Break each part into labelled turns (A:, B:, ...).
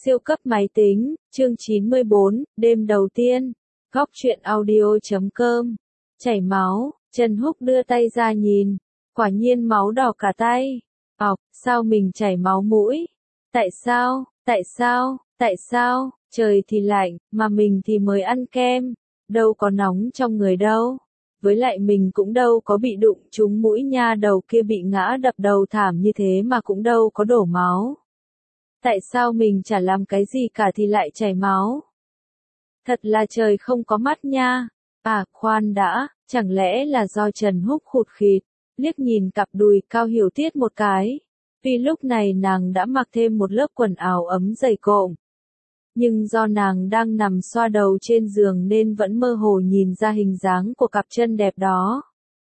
A: Siêu cấp máy tính, chương 94, đêm đầu tiên. Góc truyện audio.com. Chảy máu, Trần Húc đưa tay ra nhìn. Quả nhiên máu đỏ cả tay. Sao mình chảy máu mũi? Tại sao? Trời thì lạnh, mà mình thì mới ăn kem. Đâu có nóng trong người đâu. Với lại mình cũng đâu có bị đụng trúng mũi nha, đầu kia bị ngã đập đầu thảm như thế mà cũng đâu có đổ máu. Tại sao mình chả làm cái gì cả thì lại chảy máu? Thật là trời không có mắt nha. Khoan đã, chẳng lẽ là do Trần Húc khụt khịt, liếc nhìn cặp đùi Cao Hiểu Tiết một cái. Vì lúc này nàng đã mặc thêm một lớp quần áo ấm dày cộm. Nhưng do nàng đang nằm xoa đầu trên giường nên vẫn mơ hồ nhìn ra hình dáng của cặp chân đẹp đó.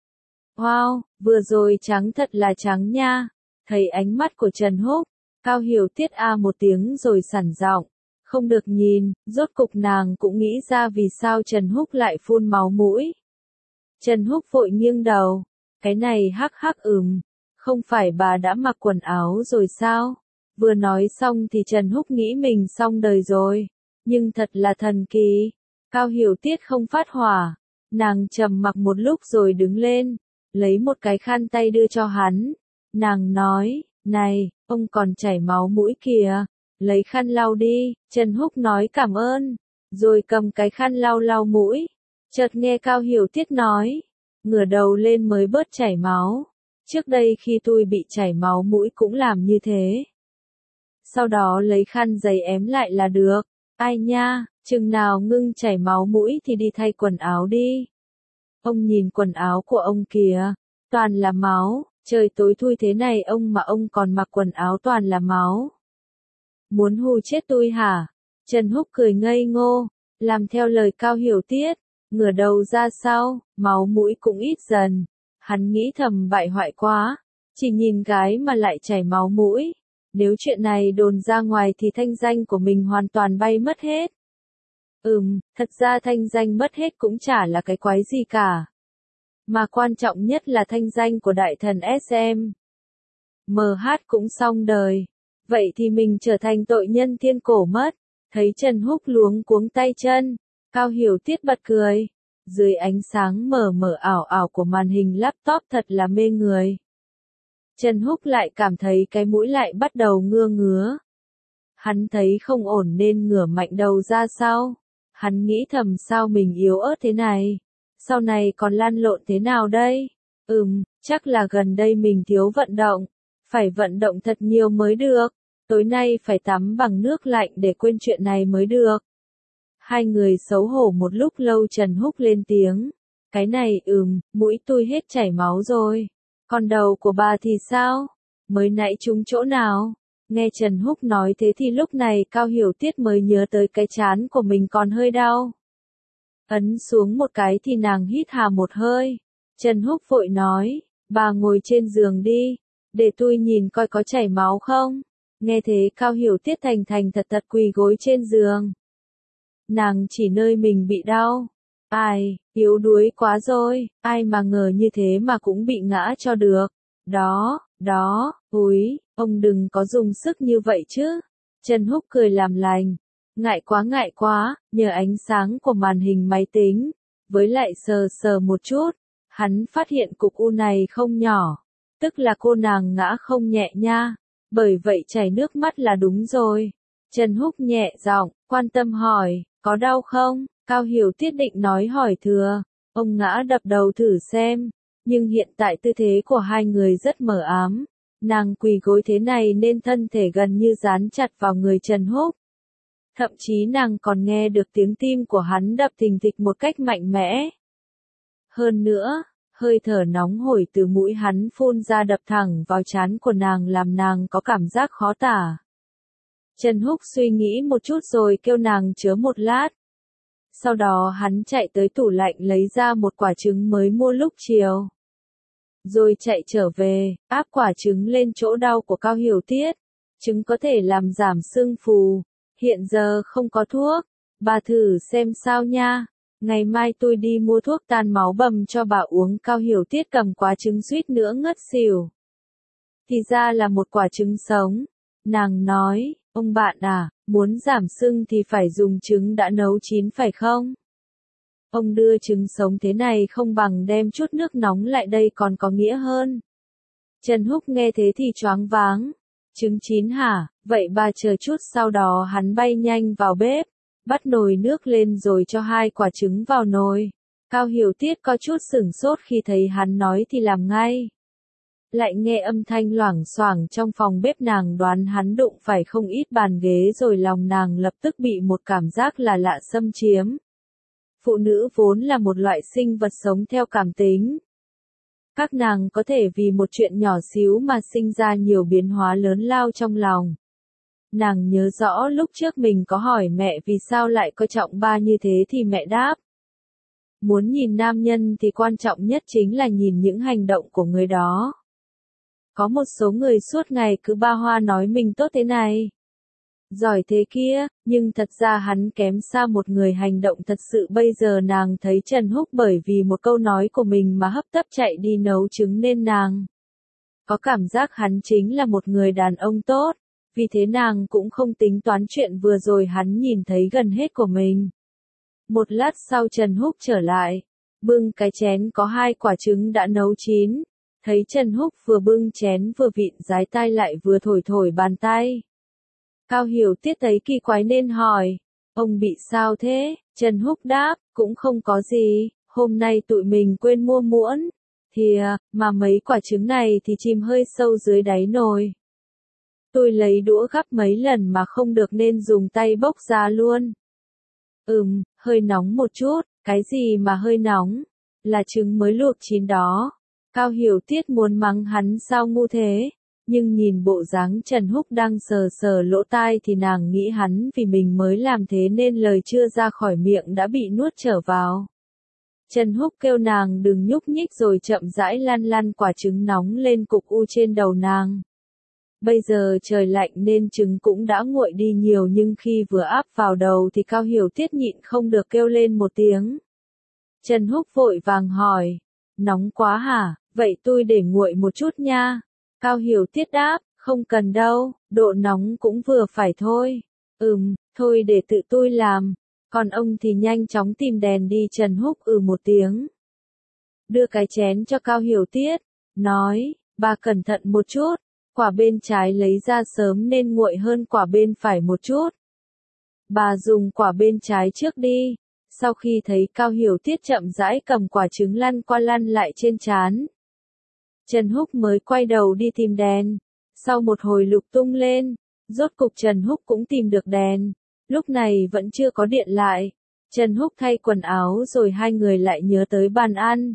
A: Wow, vừa rồi trắng thật là trắng nha. Thấy ánh mắt của Trần Húc, Cao Hiểu Tiết một tiếng rồi sẵn giọng. Không được nhìn, rốt cục nàng cũng nghĩ ra vì sao Trần Húc lại phun máu mũi. Trần Húc vội nghiêng đầu. Cái này hắc, không phải bà đã mặc quần áo rồi sao? Vừa nói xong thì Trần Húc nghĩ mình xong đời rồi. Nhưng thật là thần kỳ. Cao Hiểu Tiết không phát hỏa. Nàng trầm mặc một lúc rồi đứng lên, lấy một cái khăn tay đưa cho hắn. Nàng nói, này, ông còn chảy máu mũi kìa. Lấy khăn lau đi. Trần Húc nói cảm ơn, rồi cầm cái khăn lau mũi. Chợt nghe Cao Hiểu Tiết nói, ngửa đầu lên mới bớt chảy máu. Trước đây khi tôi bị chảy máu mũi cũng làm như thế. Sau đó lấy khăn giấy ém lại là được. Ai nha, chừng nào ngưng chảy máu mũi thì đi thay quần áo đi. Ông nhìn quần áo của ông kìa, toàn là máu. Trời tối thui thế này mà ông còn mặc quần áo toàn là máu. Muốn hù chết tôi hả? Trần Húc cười ngây ngô, làm theo lời Cao Hiểu Tiết, ngửa đầu ra sau, máu mũi cũng ít dần. Hắn nghĩ thầm bại hoại quá, chỉ nhìn gái mà lại chảy máu mũi. Nếu chuyện này đồn ra ngoài thì thanh danh của mình hoàn toàn bay mất hết. Thật ra thanh danh mất hết cũng chả là cái quái gì cả. Mà quan trọng nhất là thanh danh của đại thần SM. MH cũng xong đời. Vậy thì mình trở thành tội nhân thiên cổ mất. Thấy Trần Húc luống cuống tay chân, Cao Hiểu Tiết bật cười. Dưới ánh sáng mờ mờ ảo của màn hình laptop thật là mê người. Trần Húc lại cảm thấy cái mũi lại bắt đầu ngứa. Hắn thấy không ổn nên ngửa mạnh đầu ra sau. Hắn nghĩ thầm sao mình yếu ớt thế này. Sau này còn lăn lộn thế nào đây? Chắc là gần đây mình thiếu vận động. Phải vận động thật nhiều mới được. Tối nay phải tắm bằng nước lạnh để quên chuyện này mới được. Hai người xấu hổ một lúc lâu. Trần Húc lên tiếng. Cái này mũi tôi hết chảy máu rồi. Còn đầu của bà thì sao? Mới nãy trúng chỗ nào? Nghe Trần Húc nói thế thì lúc này Cao Hiểu Tiết mới nhớ tới cái trán của mình còn hơi đau. Ấn xuống một cái thì nàng hít hà một hơi. Trần Húc vội nói, bà ngồi trên giường đi, để tôi nhìn coi có chảy máu không. Nghe thế Cao Hiểu Tiết thành thật quỳ gối trên giường. Nàng chỉ nơi mình bị đau. Yếu đuối quá rồi, ai mà ngờ như thế mà cũng bị ngã cho được. Đó, ông đừng có dùng sức như vậy chứ. Trần Húc cười làm lành. Ngại quá, nhờ ánh sáng của màn hình máy tính, với lại sờ một chút, hắn phát hiện cục u này không nhỏ, tức là cô nàng ngã không nhẹ nha, bởi vậy chảy nước mắt là đúng rồi. Trần Húc nhẹ giọng, quan tâm hỏi, có đau không? Cao Hiểu Tiết định nói hỏi thừa, ông ngã đập đầu thử xem, nhưng hiện tại tư thế của hai người rất mờ ám, nàng quỳ gối thế này nên thân thể gần như dán chặt vào người Trần Húc. Thậm chí nàng còn nghe được tiếng tim của hắn đập thình thịch một cách mạnh mẽ. Hơn nữa, hơi thở nóng hổi từ mũi hắn phun ra đập thẳng vào trán của nàng làm nàng có cảm giác khó tả. Trần Húc suy nghĩ một chút rồi kêu nàng chớ một lát. Sau đó hắn chạy tới tủ lạnh lấy ra một quả trứng mới mua lúc chiều. Rồi chạy trở về, áp quả trứng lên chỗ đau của Cao Hiểu Tiết. Trứng có thể làm giảm sưng phù. Hiện giờ không có thuốc, bà thử xem sao nha. Ngày mai tôi đi mua thuốc tan máu bầm cho bà uống. Cao Hiểu Tiết cầm quả trứng suýt nữa ngất xỉu. Thì ra là một quả trứng sống. Nàng nói, Ông bạn à, muốn giảm sưng thì phải dùng trứng đã nấu chín phải không? Ông đưa trứng sống thế này không bằng đem chút nước nóng lại đây còn có nghĩa hơn. Trần Húc nghe thế thì choáng váng. Trứng chín hả? Vậy bà chờ chút, sau đó hắn bay nhanh vào bếp, bắt nồi nước lên rồi cho 2 quả trứng vào nồi. Cao Hiểu Tiết có chút sửng sốt khi thấy hắn nói thì làm ngay. Lại nghe âm thanh loảng xoảng trong phòng bếp, nàng đoán hắn đụng phải không ít bàn ghế rồi lòng nàng lập tức bị một cảm giác là lạ xâm chiếm. Phụ nữ vốn là một loại sinh vật sống theo cảm tính. Các nàng có thể vì một chuyện nhỏ xíu mà sinh ra nhiều biến hóa lớn lao trong lòng. Nàng nhớ rõ lúc trước mình có hỏi mẹ vì sao lại coi trọng ba như thế thì mẹ đáp. Muốn nhìn nam nhân thì quan trọng nhất chính là nhìn những hành động của người đó. Có một số người suốt ngày cứ ba hoa nói mình tốt thế này, giỏi thế kia, nhưng thật ra hắn kém xa một người hành động thật sự. Bây giờ nàng thấy Trần Húc bởi vì một câu nói của mình mà hấp tấp chạy đi nấu trứng nên nàng có cảm giác hắn chính là một người đàn ông tốt, vì thế nàng cũng không tính toán chuyện vừa rồi hắn nhìn thấy gần hết của mình. Một lát sau Trần Húc trở lại, bưng cái chén có 2 quả trứng đã nấu chín, thấy Trần Húc vừa bưng chén vừa vịn dái tai lại vừa thổi thổi bàn tay. Cao Hiểu Tiết thấy kỳ quái nên hỏi, ông bị sao thế? Trần Húc đáp, cũng không có gì, hôm nay tụi mình quên mua muỗng, mà mấy quả trứng này thì chìm hơi sâu dưới đáy nồi. Tôi lấy đũa gắp mấy lần mà không được nên dùng tay bốc ra luôn. Hơi nóng một chút, cái gì mà hơi nóng? Là trứng mới luộc chín đó. Cao Hiểu Tiết muốn mắng hắn sao ngu thế, nhưng nhìn bộ dáng Trần Húc đang sờ sờ lỗ tai thì nàng nghĩ hắn vì mình mới làm thế nên lời chưa ra khỏi miệng đã bị nuốt trở vào. Trần Húc kêu nàng đừng nhúc nhích rồi chậm rãi lăn lăn quả trứng nóng lên cục u trên đầu nàng. Bây giờ trời lạnh nên trứng cũng đã nguội đi nhiều, nhưng khi vừa áp vào đầu thì Cao Hiểu Tiết nhịn không được kêu lên một tiếng. Trần Húc vội vàng hỏi, nóng quá hả? Vậy tôi để nguội một chút nha. Cao Hiểu Tiết đáp, không cần đâu, độ nóng cũng vừa phải thôi. Thôi để tự tôi làm. Còn ông thì nhanh chóng tìm đèn đi. Trần Húc một tiếng, đưa cái chén cho Cao Hiểu Tiết, nói, bà cẩn thận một chút, quả bên trái lấy ra sớm nên nguội hơn quả bên phải một chút. Bà dùng quả bên trái trước đi. Sau khi thấy Cao Hiểu Tiết chậm rãi cầm quả trứng lăn qua lăn lại trên trán, Trần Húc mới quay đầu đi tìm đèn. Sau một hồi lục tung lên, rốt cục Trần Húc cũng tìm được đèn. Lúc này vẫn chưa có điện lại. Trần Húc thay quần áo rồi hai người lại nhớ tới bàn ăn.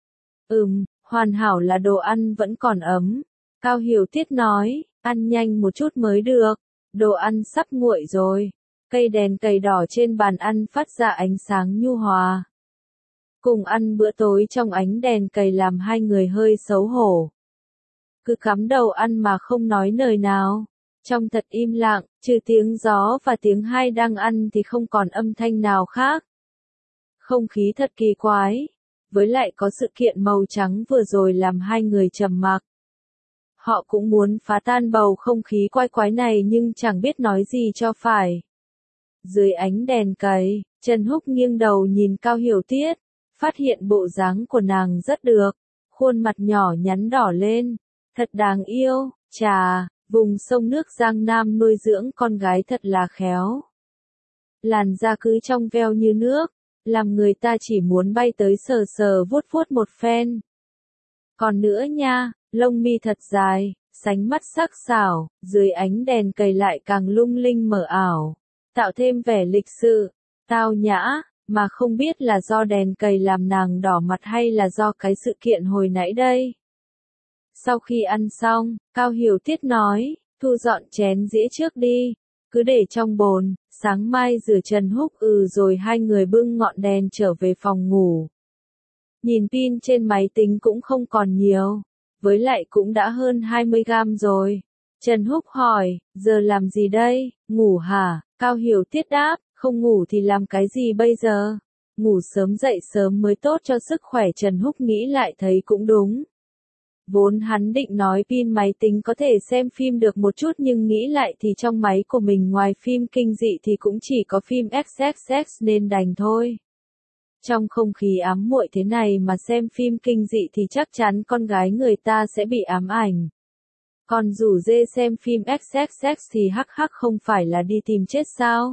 A: Hoàn hảo là đồ ăn vẫn còn ấm. Cao Hiểu Tiết nói, ăn nhanh một chút mới được. Đồ ăn sắp nguội rồi. Cây đèn cầy đỏ trên bàn ăn phát ra ánh sáng nhu hòa. Cùng ăn bữa tối trong ánh đèn cầy làm hai người hơi xấu hổ. Cứ cắm đầu ăn mà không nói lời nào. Trong thật im lặng, trừ tiếng gió và tiếng hai đang ăn thì không còn âm thanh nào khác. Không khí thật kỳ quái. Với lại có sự kiện màu trắng vừa rồi làm hai người trầm mặc. Họ cũng muốn phá tan bầu không khí quái quái này nhưng chẳng biết nói gì cho phải. Dưới ánh đèn cầy, Trần Húc nghiêng đầu nhìn Cao Hiểu Tiết, phát hiện bộ dáng của nàng rất được, khuôn mặt nhỏ nhắn đỏ lên, thật đáng yêu, chà, vùng sông nước Giang Nam nuôi dưỡng con gái thật là khéo. Làn da cứ trong veo như nước, làm người ta chỉ muốn bay tới sờ sờ vuốt vuốt một phen. Còn nữa nha, lông mi thật dài, sánh mắt sắc sảo, dưới ánh đèn cầy lại càng lung linh mờ ảo, tạo thêm vẻ lịch sự, tao nhã, mà không biết là do đèn cầy làm nàng đỏ mặt hay là do cái sự kiện hồi nãy đây. Sau khi ăn xong, Cao Hiểu Tiết nói, thu dọn chén dĩa trước đi, cứ để trong bồn, sáng mai rửa. Trần Húc rồi hai người bưng ngọn đèn trở về phòng ngủ. Nhìn pin trên máy tính cũng không còn nhiều, với lại cũng đã hơn 20 gam rồi. Trần Húc hỏi, giờ làm gì đây, ngủ hả? Cao Hiểu Tiết đáp, không ngủ thì làm cái gì bây giờ? Ngủ sớm dậy sớm mới tốt cho sức khỏe. Trần Húc nghĩ lại thấy cũng đúng. Vốn hắn định nói pin máy tính có thể xem phim được một chút nhưng nghĩ lại thì trong máy của mình ngoài phim kinh dị thì cũng chỉ có phim XXX nên đành thôi. Trong không khí ám muội thế này mà xem phim kinh dị thì chắc chắn con gái người ta sẽ bị ám ảnh. Còn rủ dê xem phim XXX thì hắc hắc không phải là đi tìm chết sao?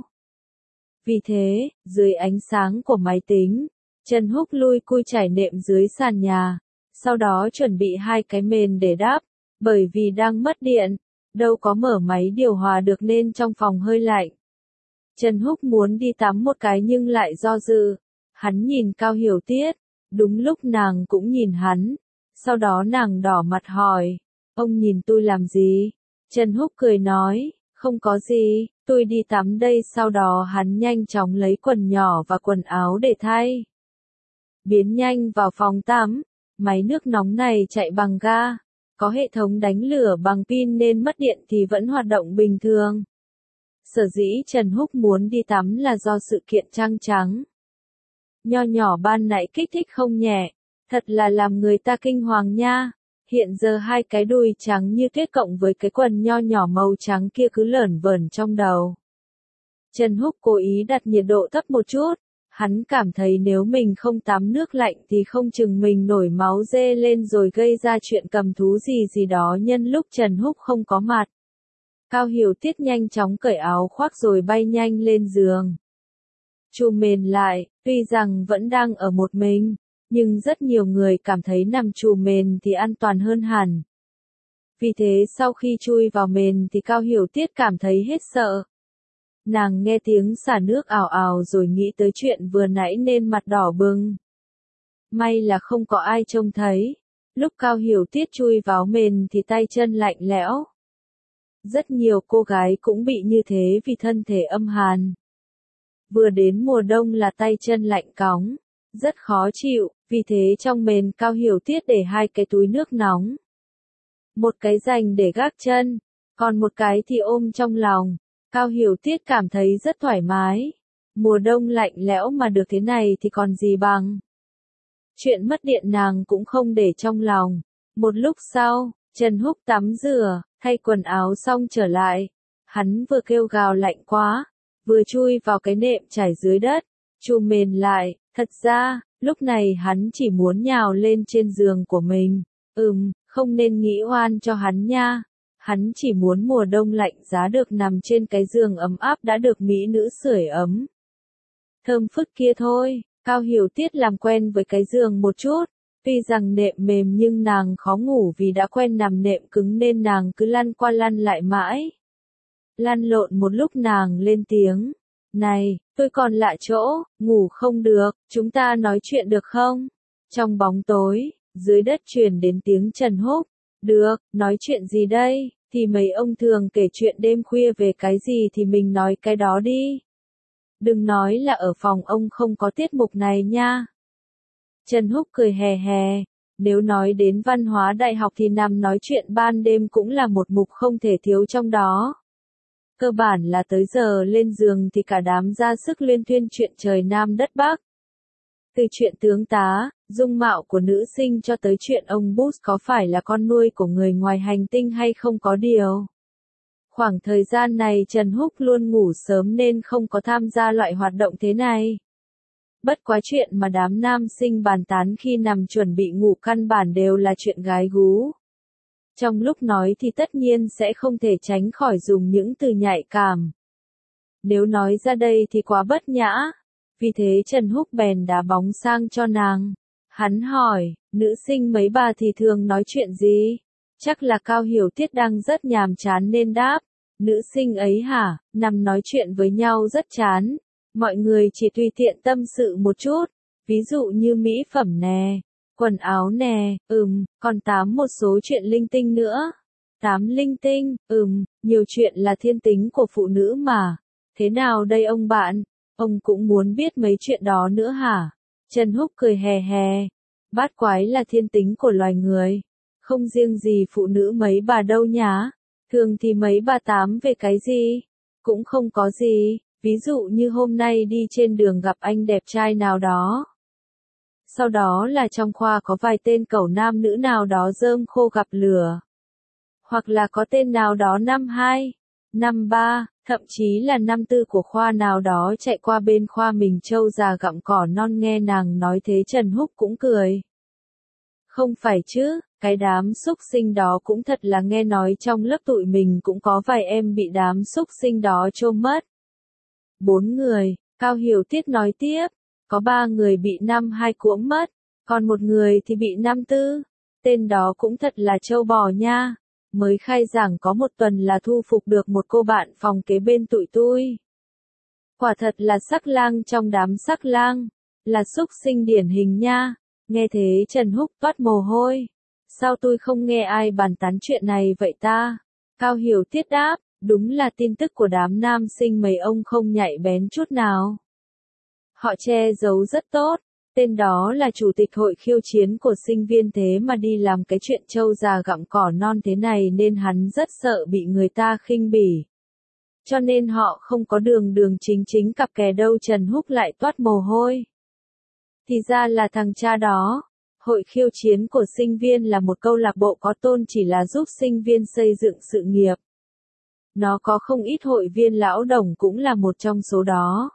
A: Vì thế, dưới ánh sáng của máy tính, Trần Húc lui cui trải nệm dưới sàn nhà, sau đó chuẩn bị 2 cái mền để đắp, bởi vì đang mất điện, đâu có mở máy điều hòa được nên trong phòng hơi lạnh. Trần Húc muốn đi tắm một cái nhưng lại do dự, hắn nhìn Cao Hiểu Tiết, đúng lúc nàng cũng nhìn hắn, sau đó nàng đỏ mặt hỏi, ông nhìn tôi làm gì? Trần Húc cười nói, không có gì, tôi đi tắm đây. Sau đó hắn nhanh chóng lấy quần nhỏ và quần áo để thay. Biến nhanh vào phòng tắm, máy nước nóng này chạy bằng ga, có hệ thống đánh lửa bằng pin nên mất điện thì vẫn hoạt động bình thường. Sở dĩ Trần Húc muốn đi tắm là do sự kiện trăng trắng. Nho nhỏ ban nãy kích thích không nhẹ, thật là làm người ta kinh hoàng nha. Hiện giờ 2 cái đùi trắng như tuyết cộng với cái quần nho nhỏ màu trắng kia cứ lởn vởn trong đầu. Trần Húc cố ý đặt nhiệt độ thấp một chút, hắn cảm thấy nếu mình không tắm nước lạnh thì không chừng mình nổi máu dê lên rồi gây ra chuyện cầm thú gì gì đó nhân lúc Trần Húc không có mặt. Cao Hiểu Tiết nhanh chóng cởi áo khoác rồi bay nhanh lên giường. Chùm mền lại, tuy rằng vẫn đang ở một mình, nhưng rất nhiều người cảm thấy nằm chùm mền thì an toàn hơn hẳn. Vì thế sau khi chui vào mền thì Cao Hiểu Tiết cảm thấy hết sợ. Nàng nghe tiếng xả nước ào ào rồi nghĩ tới chuyện vừa nãy nên mặt đỏ bừng. May là không có ai trông thấy. Lúc Cao Hiểu Tiết chui vào mền thì tay chân lạnh lẽo. Rất nhiều cô gái cũng bị như thế vì thân thể âm hàn. Vừa đến mùa đông là tay chân lạnh cóng, rất khó chịu, vì thế trong mền Cao Hiểu Tiết để 2 cái túi nước nóng. Một cái dành để gác chân, còn một cái thì ôm trong lòng. Cao Hiểu Tiết cảm thấy rất thoải mái. Mùa đông lạnh lẽo mà được thế này thì còn gì bằng. Chuyện mất điện nàng cũng không để trong lòng. Một lúc sau, Trần Húc tắm rửa, thay quần áo xong trở lại. Hắn vừa kêu gào lạnh quá, vừa chui vào cái nệm trải dưới đất, chùm mền lại. Thật ra, lúc này hắn chỉ muốn nhào lên trên giường của mình. Không nên nghĩ oan cho hắn nha. Hắn chỉ muốn mùa đông lạnh giá được nằm trên cái giường ấm áp đã được mỹ nữ sưởi ấm. Thơm phức kia thôi. Cao Hiểu Tiết làm quen với cái giường một chút. Tuy rằng nệm mềm nhưng nàng khó ngủ vì đã quen nằm nệm cứng nên nàng cứ lăn qua lăn lại mãi. Lăn lộn một lúc nàng lên tiếng. Này, tôi còn lạ chỗ, ngủ không được, chúng ta nói chuyện được không? Trong bóng tối, dưới đất truyền đến tiếng Trần Húc. Được, nói chuyện gì đây? Thì mấy ông thường kể chuyện đêm khuya về cái gì thì mình nói cái đó đi. Đừng nói là ở phòng ông không có tiết mục này nha. Trần Húc cười hè hè. Nếu nói đến văn hóa đại học thì nằm nói chuyện ban đêm cũng là một mục không thể thiếu trong đó. Cơ bản là tới giờ lên giường thì cả đám ra sức liên thuyên chuyện trời Nam đất Bắc. Từ chuyện tướng tá, dung mạo của nữ sinh cho tới chuyện ông Bush có phải là con nuôi của người ngoài hành tinh hay không có điều. Khoảng thời gian này Trần Húc luôn ngủ sớm nên không có tham gia loại hoạt động thế này. Bất quá chuyện mà đám nam sinh bàn tán khi nằm chuẩn bị ngủ căn bản đều là chuyện gái gú. Trong lúc nói thì tất nhiên sẽ không thể tránh khỏi dùng những từ nhạy cảm. Nếu nói ra đây thì quá bất nhã. Vì thế Trần Húc bèn đá bóng sang cho nàng. Hắn hỏi, nữ sinh mấy bà thì thường nói chuyện gì? Chắc là Cao Hiểu Tiết đang rất nhàm chán nên đáp. Nữ sinh ấy hả, nằm nói chuyện với nhau rất chán. Mọi người chỉ tùy tiện tâm sự một chút. Ví dụ như mỹ phẩm nè, quần áo nè, còn tám một số chuyện linh tinh nữa. Tám linh tinh, nhiều chuyện là thiên tính của phụ nữ mà. Thế nào đây ông bạn? Ông cũng muốn biết mấy chuyện đó nữa hả? Trần Húc cười hè hè. Bát quái là thiên tính của loài người. Không riêng gì phụ nữ mấy bà đâu nhá. Thường thì mấy bà tám về cái gì? Cũng không có gì. Ví dụ như hôm nay đi trên đường gặp anh đẹp trai nào đó. Sau đó là trong khoa có vài tên cẩu nam nữ nào đó rơm khô gặp lửa. Hoặc là có tên nào đó năm 2, năm 3, thậm chí là năm 4 của khoa nào đó chạy qua bên khoa mình trâu già gặm cỏ non, nghe nàng nói thế Trần Húc cũng cười. Không phải chứ, cái đám xúc sinh đó cũng thật là, nghe nói trong lớp tụi mình cũng có vài em bị đám xúc sinh đó chôm mất. 4 người, Cao Hiểu Tiết nói tiếp, có 3 người bị năm 2 cuỗm mất, còn 1 người thì bị năm 4, tên đó cũng thật là trâu bò nha. Mới khai giảng có 1 tuần là thu phục được một cô bạn phòng kế bên tụi tôi. Quả thật là sắc lang trong đám sắc lang, là xúc sinh điển hình nha. Nghe thế Trần Húc toát mồ hôi. Sao tôi không nghe ai bàn tán chuyện này vậy ta? Cao Hiểu Tiết đáp, đúng là tin tức của đám nam sinh mấy ông không nhạy bén chút nào. Họ che giấu rất tốt. Tên đó là chủ tịch hội khiêu chiến của sinh viên, thế mà đi làm cái chuyện trâu già gặm cỏ non thế này nên hắn rất sợ bị người ta khinh bỉ. Cho nên họ không có đường đường chính chính cặp kè đâu. Trần Húc lại toát mồ hôi. Thì ra là thằng cha đó. Hội khiêu chiến của sinh viên là một câu lạc bộ có tôn chỉ là giúp sinh viên xây dựng sự nghiệp. Nó có không ít hội viên, lão Đồng cũng là một trong số đó.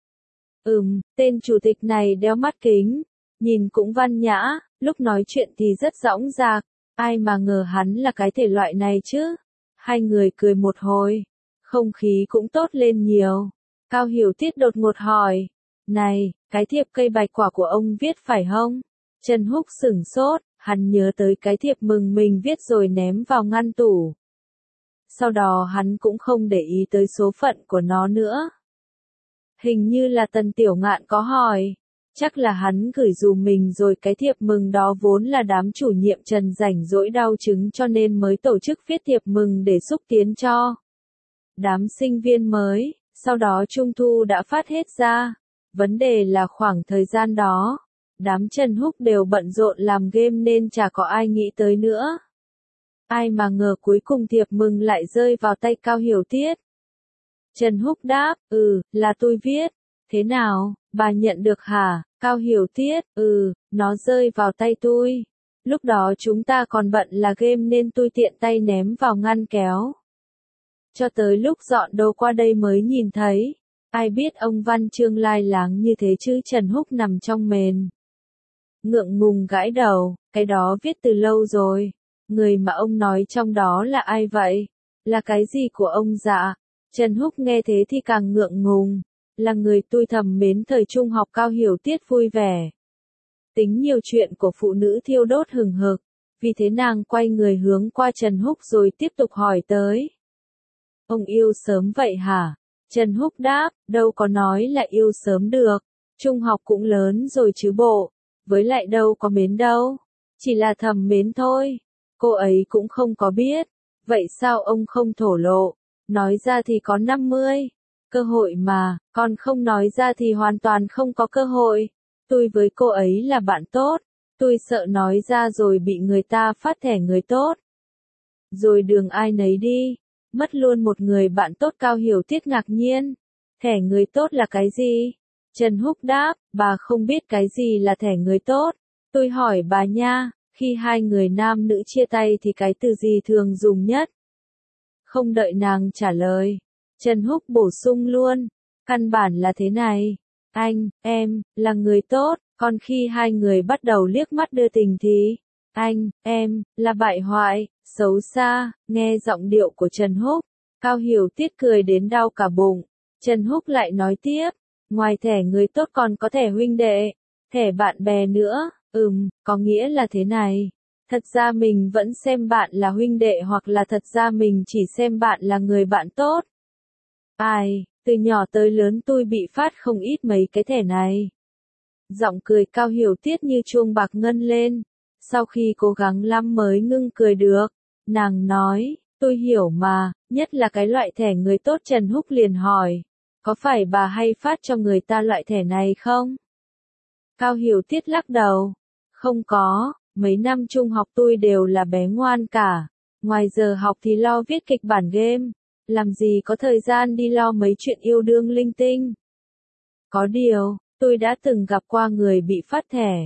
A: Tên chủ tịch này đeo mắt kính, nhìn cũng văn nhã, lúc nói chuyện thì rất dõng dạc, ai mà ngờ hắn là cái thể loại này chứ. Hai người cười một hồi, không khí cũng tốt lên nhiều. Cao Hiểu Tiết đột ngột hỏi, này, cái thiệp cây bạch quả của ông viết phải không? Trần Húc sửng sốt, hắn nhớ tới cái thiệp mừng mình viết rồi ném vào ngăn tủ. Sau đó hắn cũng không để ý tới số phận của nó nữa. Hình như là Tần Tiểu Ngạn có hỏi, chắc là hắn gửi dùm mình rồi. Cái thiệp mừng đó vốn là đám chủ nhiệm Trần rảnh rỗi đau chứng cho nên mới tổ chức viết thiệp mừng để xúc tiến cho đám sinh viên mới, sau đó Trung thu đã phát hết ra. Vấn đề là khoảng thời gian đó, đám Trần Húc đều bận rộn làm game nên chả có ai nghĩ tới nữa. Ai mà ngờ cuối cùng thiệp mừng lại rơi vào tay Cao Hiểu Tiết. Trần Húc đáp, là tôi viết. Thế nào, bà nhận được hả? Cao Hiểu Tiết, nó rơi vào tay tôi. Lúc đó chúng ta còn bận là game nên tôi tiện tay ném vào ngăn kéo. Cho tới lúc dọn đồ qua đây mới nhìn thấy. Ai biết ông văn chương lai láng như thế chứ. Trần Húc nằm trong mền, ngượng ngùng gãi đầu, cái đó viết từ lâu rồi. Người mà ông nói trong đó là ai vậy? Là cái gì của ông dạ? Trần Húc nghe thế thì càng ngượng ngùng. Là người tôi thầm mến thời trung học. Cao Hiểu Tiết vui vẻ. Tính nhiều chuyện của phụ nữ thiêu đốt hừng hực. Vì thế nàng quay người hướng qua Trần Húc rồi tiếp tục hỏi tới. Ông yêu sớm vậy hả? Trần Húc đáp, đâu có nói là yêu sớm được. Trung học cũng lớn rồi chứ bộ. Với lại đâu có mến đâu. Chỉ là thầm mến thôi. Cô ấy cũng không có biết. Vậy sao ông không thổ lộ? Nói ra thì có 50. Cơ hội mà, còn không nói ra thì hoàn toàn không có cơ hội. Tôi với cô ấy là bạn tốt. Tôi sợ nói ra rồi bị người ta phát thẻ người tốt. Rồi đường ai nấy đi. Mất luôn một người bạn tốt. Cao Hiểu Tiết ngạc nhiên. Thẻ người tốt là cái gì? Trần Húc đáp, bà không biết cái gì là thẻ người tốt. Tôi hỏi bà nha, khi hai người nam nữ chia tay thì cái từ gì thường dùng nhất? Không đợi nàng trả lời, Trần Húc bổ sung luôn, căn bản là thế này, anh, em, là người tốt, còn khi hai người bắt đầu liếc mắt đưa tình thì, anh, em, là bại hoại, xấu xa. Nghe giọng điệu của Trần Húc, Cao Hiểu Tiết cười đến đau cả bụng. Trần Húc lại nói tiếp, ngoài thẻ người tốt còn có thẻ huynh đệ, thẻ bạn bè nữa. Có nghĩa là thế này. Thật ra mình vẫn xem bạn là huynh đệ, hoặc là thật ra mình chỉ xem bạn là người bạn tốt. Ai, từ nhỏ tới lớn tôi bị phát không ít mấy cái thẻ này. Giọng cười Cao Hiểu Tiết như chuông bạc ngân lên. Sau khi cố gắng lắm mới ngưng cười được, nàng nói, tôi hiểu mà, nhất là cái loại thẻ người tốt. Trần Húc liền hỏi, có phải bà hay phát cho người ta loại thẻ này không? Cao Hiểu Tiết lắc đầu, không có, mấy năm trung học tôi đều là bé ngoan cả. Ngoài giờ học thì lo viết kịch bản game, làm gì có thời gian đi lo mấy chuyện yêu đương linh tinh. Có điều, tôi đã từng gặp qua người bị phát thẻ.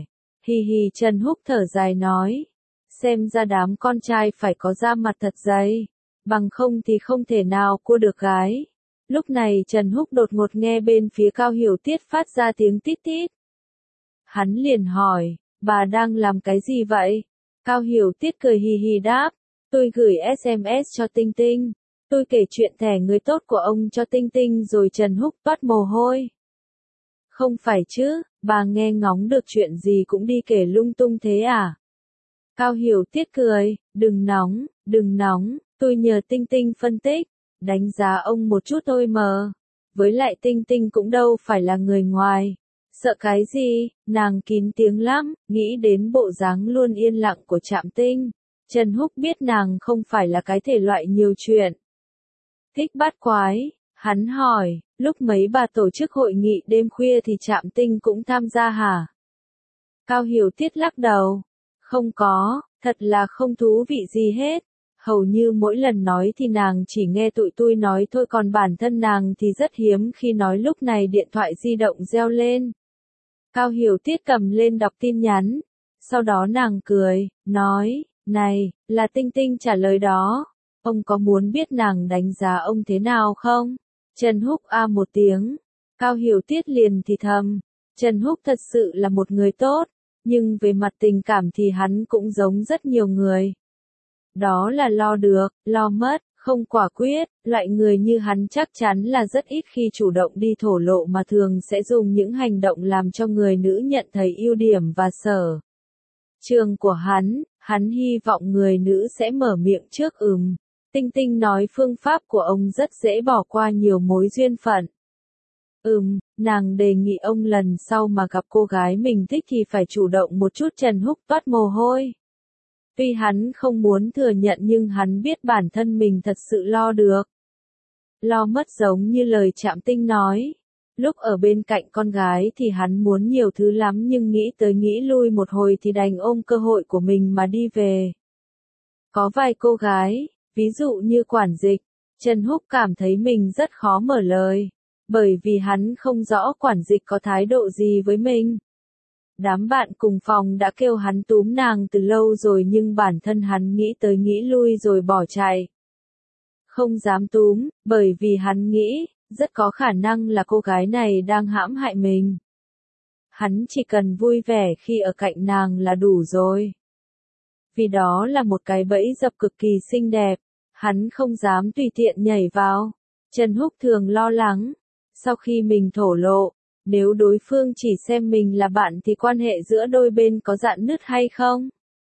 A: Hì hì, Trần Húc thở dài nói. Xem ra đám con trai phải có da mặt thật dày, bằng không thì không thể nào cua được gái. Lúc này Trần Húc đột ngột nghe bên phía Cao Hiểu Tiết phát ra tiếng tít tít. Hắn liền hỏi, bà đang làm cái gì vậy? Cao Hiểu Tiết cười hì hì đáp, tôi gửi SMS cho Tinh Tinh. Tôi kể chuyện thẻ người tốt của ông cho Tinh Tinh rồi. Trần Húc toát mồ hôi. Không phải chứ, bà nghe ngóng được chuyện gì cũng đi kể lung tung thế à? Cao Hiểu Tiết cười, đừng nóng, tôi nhờ Tinh Tinh phân tích, đánh giá ông một chút thôi mờ. Với lại Tinh Tinh cũng đâu phải là người ngoài. Sợ cái gì, nàng kín tiếng lắm, nghĩ đến bộ dáng luôn yên lặng của Trạm Tinh. Trần Húc biết nàng không phải là cái thể loại nhiều chuyện. Thích bát quái, hắn hỏi, lúc mấy bà tổ chức hội nghị đêm khuya thì Trạm Tinh cũng tham gia hả? Cao Hiểu Tiết lắc đầu, không có, thật là không thú vị gì hết. Hầu như mỗi lần nói thì nàng chỉ nghe tụi tôi nói thôi, còn bản thân nàng thì rất hiếm khi nói. Lúc này điện thoại di động reo lên. Cao Hiểu Tiết cầm lên đọc tin nhắn. Sau đó nàng cười, nói, này, là Tinh Tinh trả lời đó. Ông có muốn biết nàng đánh giá ông thế nào không? Trần Húc một tiếng. Cao Hiểu Tiết liền thì thầm. Trần Húc thật sự là một người tốt, nhưng về mặt tình cảm thì hắn cũng giống rất nhiều người. Đó là lo được, lo mất, không quả quyết. Loại người như hắn chắc chắn là rất ít khi chủ động đi thổ lộ mà thường sẽ dùng những hành động làm cho người nữ nhận thấy ưu điểm và sở trường của hắn hy vọng người nữ sẽ mở miệng trước. Tinh Tinh nói phương pháp của ông rất dễ bỏ qua nhiều mối duyên phận. Nàng đề nghị ông lần sau mà gặp cô gái mình thích thì phải chủ động một chút. Trần Húc toát mồ hôi. Tuy hắn không muốn thừa nhận nhưng hắn biết bản thân mình thật sự lo được. Lo mất giống như lời Trạm Tinh nói. Lúc ở bên cạnh con gái thì hắn muốn nhiều thứ lắm nhưng nghĩ tới nghĩ lui một hồi thì đành ôm cơ hội của mình mà đi về. Có vài cô gái, ví dụ như Quản Dịch, Trần Húc cảm thấy mình rất khó mở lời. Bởi vì hắn không rõ Quản Dịch có thái độ gì với mình. Đám bạn cùng phòng đã kêu hắn túm nàng từ lâu rồi nhưng bản thân hắn nghĩ tới nghĩ lui rồi bỏ chạy. Không dám túm, bởi vì hắn nghĩ, rất có khả năng là cô gái này đang hãm hại mình. Hắn chỉ cần vui vẻ khi ở cạnh nàng là đủ rồi. Vì đó là một cái bẫy dập cực kỳ xinh đẹp, hắn không dám tùy tiện nhảy vào. Trần Húc thường lo lắng, sau khi mình thổ lộ, nếu đối phương chỉ xem mình là bạn thì quan hệ giữa đôi bên có rạn nứt hay không?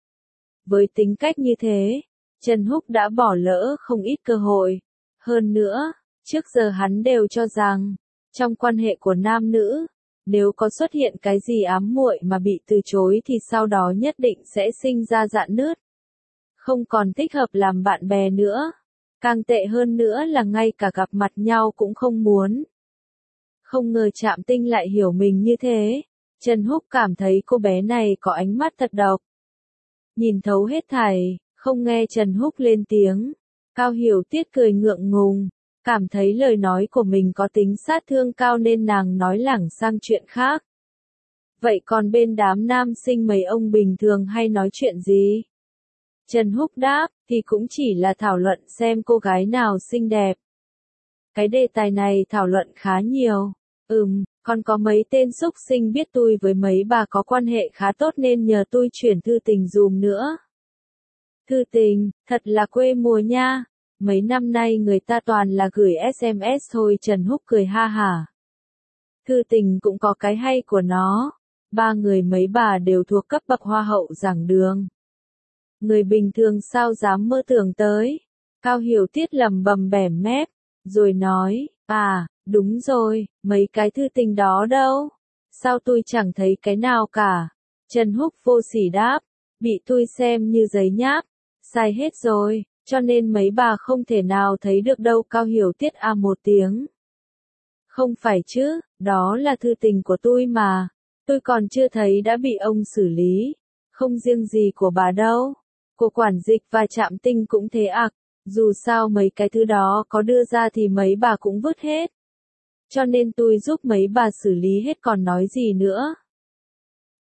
A: Với tính cách như thế, Trần Húc đã bỏ lỡ không ít cơ hội. Hơn nữa, trước giờ hắn đều cho rằng, trong quan hệ của nam nữ, nếu có xuất hiện cái gì ám muội mà bị từ chối thì sau đó nhất định sẽ sinh ra rạn nứt. Không còn thích hợp làm bạn bè nữa. Càng tệ hơn nữa là ngay cả gặp mặt nhau cũng không muốn. Không ngờ Trạm Tinh lại hiểu mình như thế. Trần Húc cảm thấy cô bé này có ánh mắt thật độc. Nhìn thấu hết thảy, không nghe Trần Húc lên tiếng. Cao Hiểu Tiết cười ngượng ngùng, cảm thấy lời nói của mình có tính sát thương cao nên nàng nói lảng sang chuyện khác. Vậy còn bên đám nam sinh mấy ông bình thường hay nói chuyện gì? Trần Húc đáp, thì cũng chỉ là thảo luận xem cô gái nào xinh đẹp. Cái đề tài này thảo luận khá nhiều. Còn có mấy tên xúc sinh biết tôi với mấy bà có quan hệ khá tốt nên nhờ tôi chuyển thư tình dùm nữa. Thư tình, thật là quê mùa nha. Mấy năm nay người ta toàn là gửi SMS thôi. Trần Húc cười ha hả. Thư tình cũng có cái hay của nó. Ba người mấy bà đều thuộc cấp bậc hoa hậu giảng đường. Người bình thường sao dám mơ tưởng tới. Cao Hiểu Tiết lẩm bẩm bẻm mép, rồi nói, đúng rồi, mấy cái thư tình đó đâu? Sao tôi chẳng thấy cái nào cả? Trần Húc vô sỉ đáp, bị tôi xem như giấy nháp, sai hết rồi, cho nên mấy bà không thể nào thấy được đâu. Cao Hiểu Tiết một tiếng. Không phải chứ, đó là thư tình của tôi mà, tôi còn chưa thấy đã bị ông xử lý, không riêng gì của bà đâu. Của Quản Dịch và Trạm Tinh cũng thế ạ. Dù sao mấy cái thứ đó có đưa ra thì mấy bà cũng vứt hết. Cho nên tôi giúp mấy bà xử lý hết còn nói gì nữa.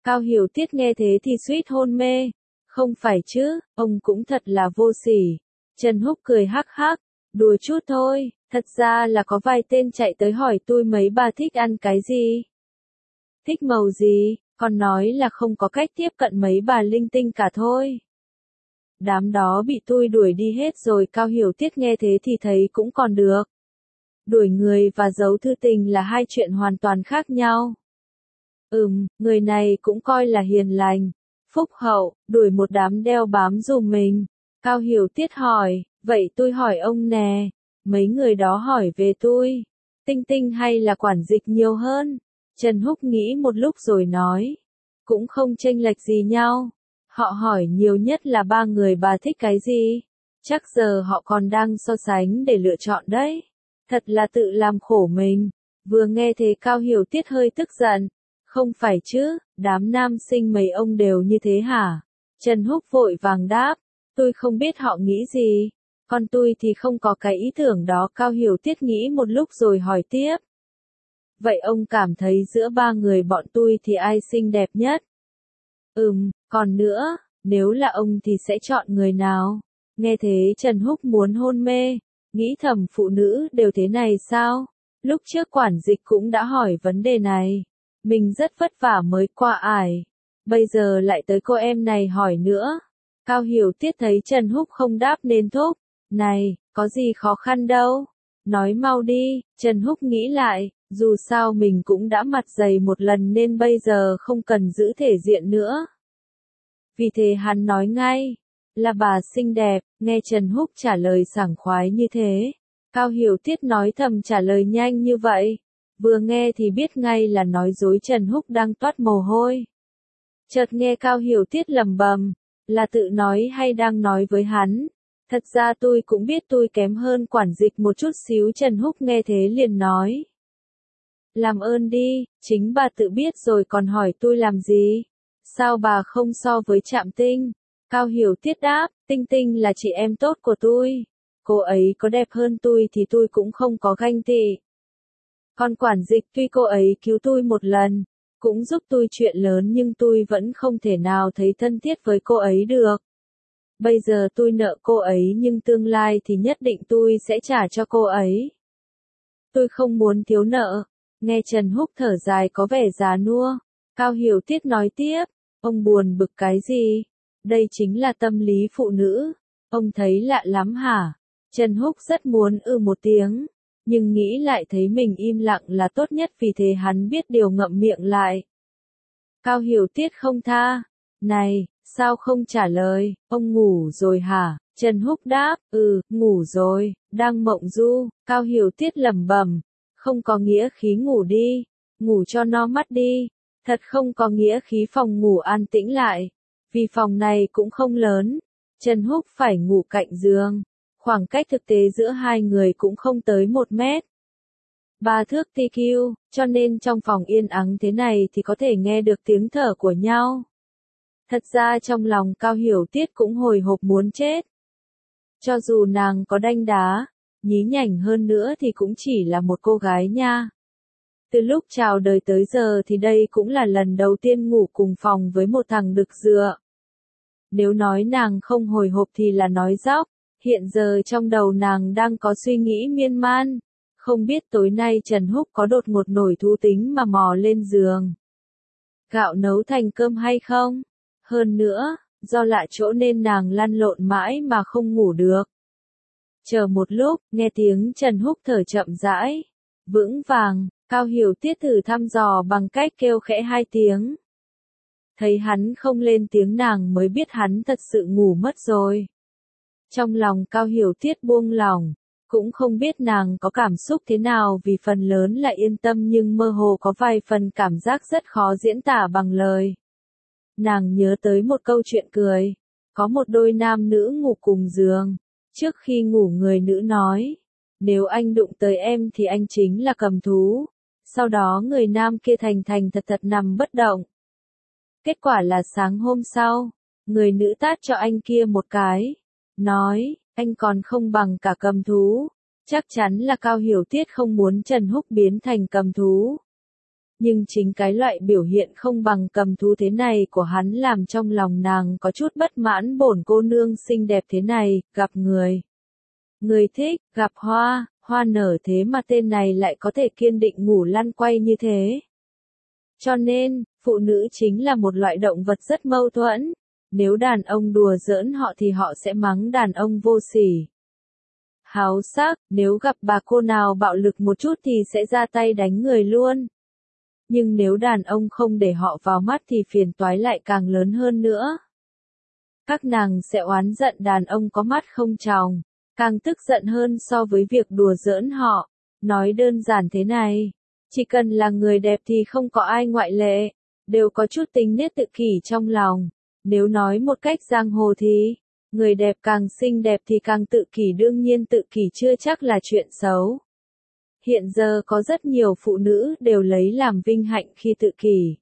A: Cao Hiểu Tiết nghe thế thì suýt hôn mê. Không phải chứ, ông cũng thật là vô sỉ. Trần Húc cười hắc hắc, đùa chút thôi, thật ra là có vài tên chạy tới hỏi tôi mấy bà thích ăn cái gì. Thích màu gì, còn nói là không có cách tiếp cận mấy bà linh tinh cả thôi. Đám đó bị tôi đuổi đi hết rồi. Cao Hiểu Tiết nghe thế thì thấy cũng còn được. Đuổi người và giấu thư tình là hai chuyện hoàn toàn khác nhau. Người này cũng coi là hiền lành, phúc hậu, đuổi một đám đeo bám dùm mình. Cao Hiểu Tiết hỏi, vậy tôi hỏi ông nè, mấy người đó hỏi về tôi, Tinh Tinh hay là Quản Dịch nhiều hơn? Trần Húc nghĩ một lúc rồi nói, cũng không chênh lệch gì nhau. Họ hỏi nhiều nhất là ba người bà thích cái gì. Chắc giờ họ còn đang so sánh để lựa chọn đấy. Thật là tự làm khổ mình. Vừa nghe thế Cao Hiểu Tiết hơi tức giận. Không phải chứ, đám nam sinh mấy ông đều như thế hả? Trần Húc vội vàng đáp, tôi không biết họ nghĩ gì. Còn tôi thì không có cái ý tưởng đó. Cao Hiểu Tiết nghĩ một lúc rồi hỏi tiếp. Vậy ông cảm thấy giữa ba người bọn tôi thì ai xinh đẹp nhất? Còn nữa, nếu là ông thì sẽ chọn người nào? Nghe thế Trần Húc muốn hôn mê, nghĩ thầm phụ nữ đều thế này sao? Lúc trước Quản Dịch cũng đã hỏi vấn đề này. Mình rất vất vả mới qua ải. Bây giờ lại tới cô em này hỏi nữa. Cao Hiểu Tiết thấy Trần Húc không đáp nên thúc. Này, có gì khó khăn đâu. Nói mau đi. Trần Húc nghĩ lại, dù sao mình cũng đã mặt dày một lần nên bây giờ không cần giữ thể diện nữa. Vì thế hắn nói ngay, là bà xinh đẹp. Nghe Trần Húc trả lời sảng khoái như thế. Cao Hiểu Tiết nói thầm trả lời nhanh như vậy. Vừa nghe thì biết ngay là nói dối. Trần Húc đang toát mồ hôi. Chợt nghe Cao Hiểu Tiết lẩm bẩm, là tự nói hay đang nói với hắn. Thật ra tôi cũng biết tôi kém hơn Quản Dịch một chút xíu. Trần Húc nghe thế liền nói. Làm ơn đi, chính bà tự biết rồi còn hỏi tôi làm gì? Sao bà không so với Trạm Tinh? Cao Hiểu Tiết đáp, Tinh Tinh là chị em tốt của tôi. Cô ấy có đẹp hơn tôi thì tôi cũng không có ganh tị. Còn Quản Dịch tuy cô ấy cứu tôi một lần, cũng giúp tôi chuyện lớn nhưng tôi vẫn không thể nào thấy thân thiết với cô ấy được. Bây giờ tôi nợ cô ấy nhưng tương lai thì nhất định tôi sẽ trả cho cô ấy. Tôi không muốn thiếu nợ. Nghe Trần Húc thở dài có vẻ già nua. Cao Hiểu Tiết nói tiếp, ông buồn bực cái gì? Đây chính là tâm lý phụ nữ. Ông thấy lạ lắm hả? Trần Húc rất muốn một tiếng. Nhưng nghĩ lại thấy mình im lặng là tốt nhất vì thế hắn biết điều ngậm miệng lại. Cao Hiểu Tiết không tha. Này, sao không trả lời, ông ngủ rồi hả? Trần Húc đáp, ngủ rồi, đang mộng du. Cao Hiểu Tiết lẩm bẩm, không có nghĩa khí ngủ đi, ngủ cho no mắt đi. Thật không có nghĩa khí phòng ngủ an tĩnh lại. Vì phòng này cũng không lớn. Trần Húc phải ngủ cạnh giường. Khoảng cách thực tế giữa hai người cũng không tới 1 mét. 3 thước TQ, cho nên trong phòng yên ắng thế này thì có thể nghe được tiếng thở của nhau. Thật ra trong lòng Cao Hiểu Tiết cũng hồi hộp muốn chết. Cho dù nàng có đanh đá, nhí nhảnh hơn nữa thì cũng chỉ là một cô gái nha. Từ lúc chào đời tới giờ thì đây cũng là lần đầu tiên ngủ cùng phòng với một thằng đực dựa. Nếu nói nàng không hồi hộp thì là nói dóc. Hiện giờ trong đầu nàng đang có suy nghĩ miên man. Không biết tối nay Trần Húc có đột ngột nổi thú tính mà mò lên giường. Gạo nấu thành cơm hay không? Hơn nữa, do lạ chỗ nên nàng lăn lộn mãi mà không ngủ được. Chờ một lúc, nghe tiếng Trần Húc thở chậm rãi, vững vàng. Cao Hiểu Tiết thử thăm dò bằng cách kêu khẽ 2 tiếng. Thấy hắn không lên tiếng nàng mới biết hắn thật sự ngủ mất rồi. Trong lòng Cao Hiểu Tiết buông lỏng, cũng không biết nàng có cảm xúc thế nào vì phần lớn là yên tâm nhưng mơ hồ có vài phần cảm giác rất khó diễn tả bằng lời. Nàng nhớ tới một câu chuyện cười, có một đôi nam nữ ngủ cùng giường, trước khi ngủ người nữ nói, nếu anh đụng tới em thì anh chính là cầm thú, sau đó người nam kia thành thành thật thật nằm bất động. Kết quả là sáng hôm sau, người nữ tát cho anh kia một cái. Nói, anh còn không bằng cả cầm thú. Chắc chắn là Cao Hiểu Tiết không muốn Trần Húc biến thành cầm thú. Nhưng chính cái loại biểu hiện không bằng cầm thú thế này của hắn làm trong lòng nàng có chút bất mãn. Bổn cô nương xinh đẹp thế này, gặp người thích, gặp hoa nở thế mà tên này lại có thể kiên định ngủ lăn quay như thế. Cho nên, phụ nữ chính là một loại động vật rất mâu thuẫn. Nếu đàn ông đùa giỡn họ thì họ sẽ mắng đàn ông vô sỉ, háo sắc, nếu gặp bà cô nào bạo lực một chút thì sẽ ra tay đánh người luôn. Nhưng nếu đàn ông không để họ vào mắt thì phiền toái lại càng lớn hơn nữa. Các nàng sẽ oán giận đàn ông có mắt không tròng, càng tức giận hơn so với việc đùa giỡn họ. Nói đơn giản thế này, chỉ cần là người đẹp thì không có ai ngoại lệ, đều có chút tính nết tự kỷ trong lòng. Nếu nói một cách giang hồ thì, người đẹp càng xinh đẹp thì càng tự kỷ, đương nhiên tự kỷ chưa chắc là chuyện xấu. Hiện giờ có rất nhiều phụ nữ đều lấy làm vinh hạnh khi tự kỷ.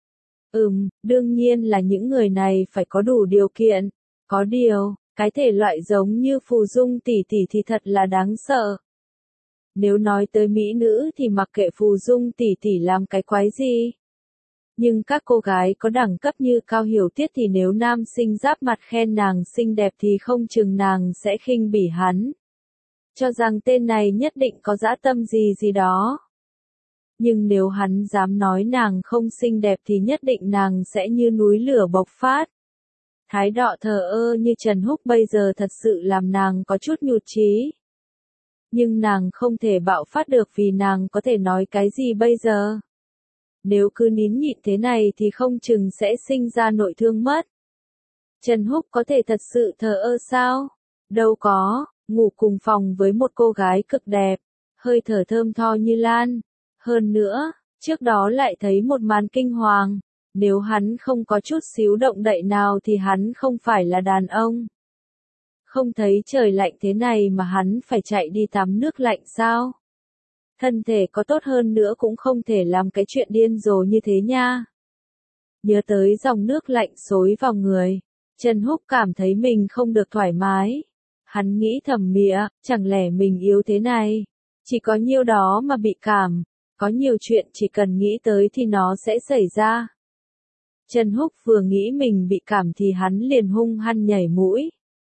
A: Đương nhiên là những người này phải có đủ điều kiện. Có điều, cái thể loại giống như Phù Dung tỷ tỷ thì thật là đáng sợ. Nếu nói tới mỹ nữ thì mặc kệ Phù Dung tỷ tỷ làm cái quái gì. Nhưng các cô gái có đẳng cấp như Cao Hiểu Tiết thì nếu nam sinh giáp mặt khen nàng xinh đẹp thì không chừng nàng sẽ khinh bỉ hắn, cho rằng tên này nhất định có dã tâm gì đó. Nhưng nếu hắn dám nói nàng không xinh đẹp thì nhất định nàng sẽ như núi lửa bộc phát. Thái độ thờ ơ như Trần Húc bây giờ thật sự làm nàng có chút nhụt chí. Nhưng nàng không thể bạo phát được vì nàng có thể nói cái gì bây giờ. Nếu cứ nín nhịn thế này thì không chừng sẽ sinh ra nội thương mất. Trần Húc có thể thật sự thờ ơ sao? Đâu có, ngủ cùng phòng với một cô gái cực đẹp, hơi thở thơm tho như lan. Hơn nữa, trước đó lại thấy một màn kinh hoàng. Nếu hắn không có chút xíu động đậy nào thì hắn không phải là đàn ông. Không thấy trời lạnh thế này mà hắn phải chạy đi tắm nước lạnh sao? Thân thể có tốt hơn nữa cũng không thể làm cái chuyện điên rồ như thế nha. Nhớ tới dòng nước lạnh xối vào người, Trần Húc cảm thấy mình không được thoải mái. Hắn nghĩ thầm mỉa, chẳng lẽ mình yếu thế này? Chỉ có nhiêu đó mà bị cảm, có nhiều chuyện chỉ cần nghĩ tới thì nó sẽ xảy ra. Trần Húc vừa nghĩ mình bị cảm thì hắn liền hung hăng nhảy mũi.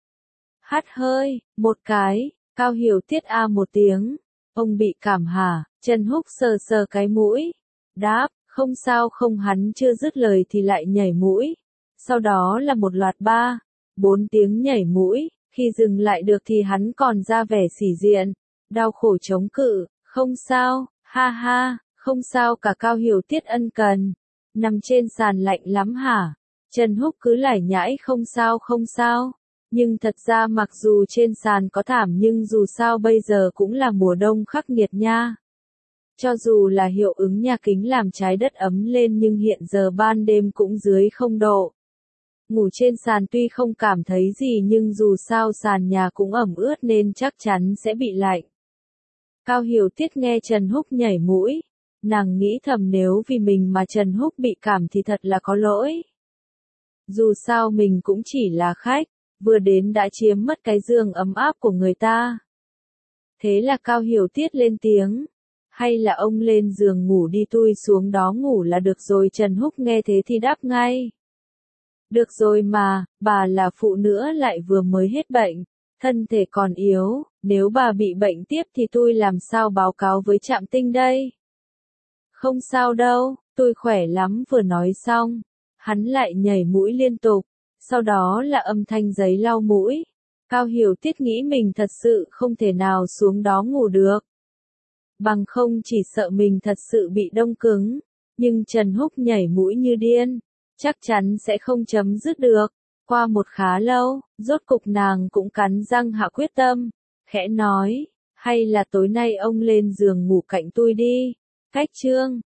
A: Hắt hơi, một cái, Cao Hiểu Tiết a một tiếng. Ông bị cảm hả? Trần Húc sờ sờ cái mũi. Đáp, không sao không, hắn chưa dứt lời thì lại nhảy mũi. Sau đó là một loạt 3-4 tiếng nhảy mũi, khi dừng lại được thì hắn còn ra vẻ sĩ diện, đau khổ chống cự, không sao, ha ha, không sao cả. Cao Hiểu Tiết ân cần. Nằm trên sàn lạnh lắm hả? Trần Húc cứ lải nhải không sao không sao. Nhưng thật ra mặc dù trên sàn có thảm nhưng dù sao bây giờ cũng là mùa đông khắc nghiệt nha. Cho dù là hiệu ứng nhà kính làm trái đất ấm lên nhưng hiện giờ ban đêm cũng dưới 0 độ. Ngủ trên sàn tuy không cảm thấy gì nhưng dù sao sàn nhà cũng ẩm ướt nên chắc chắn sẽ bị lạnh. Cao Hiểu Tiết nghe Trần Húc nhảy mũi. Nàng nghĩ thầm nếu vì mình mà Trần Húc bị cảm thì thật là có lỗi. Dù sao mình cũng chỉ là khách, vừa đến đã chiếm mất cái giường ấm áp của người ta. Thế là Cao Hiểu Tiết lên tiếng. Hay là ông lên giường ngủ đi, tôi xuống đó ngủ là được rồi. Trần Húc nghe thế thì đáp ngay. Được rồi mà, bà là phụ nữ lại vừa mới hết bệnh, thân thể còn yếu, nếu bà bị bệnh tiếp thì tôi làm sao báo cáo với Trạm Tinh đây? Không sao đâu, tôi khỏe lắm. Vừa nói xong, hắn lại nhảy mũi liên tục, sau đó là âm thanh giấy lau mũi. Cao Hiểu Tiết nghĩ mình thật sự không thể nào xuống đó ngủ được. Bằng không chỉ sợ mình thật sự bị đông cứng, nhưng Trần Húc nhảy mũi như điên, chắc chắn sẽ không chấm dứt được. Qua một khá lâu, rốt cục nàng cũng cắn răng hạ quyết tâm, khẽ nói, hay là tối nay ông lên giường ngủ cạnh tôi đi. Cách chương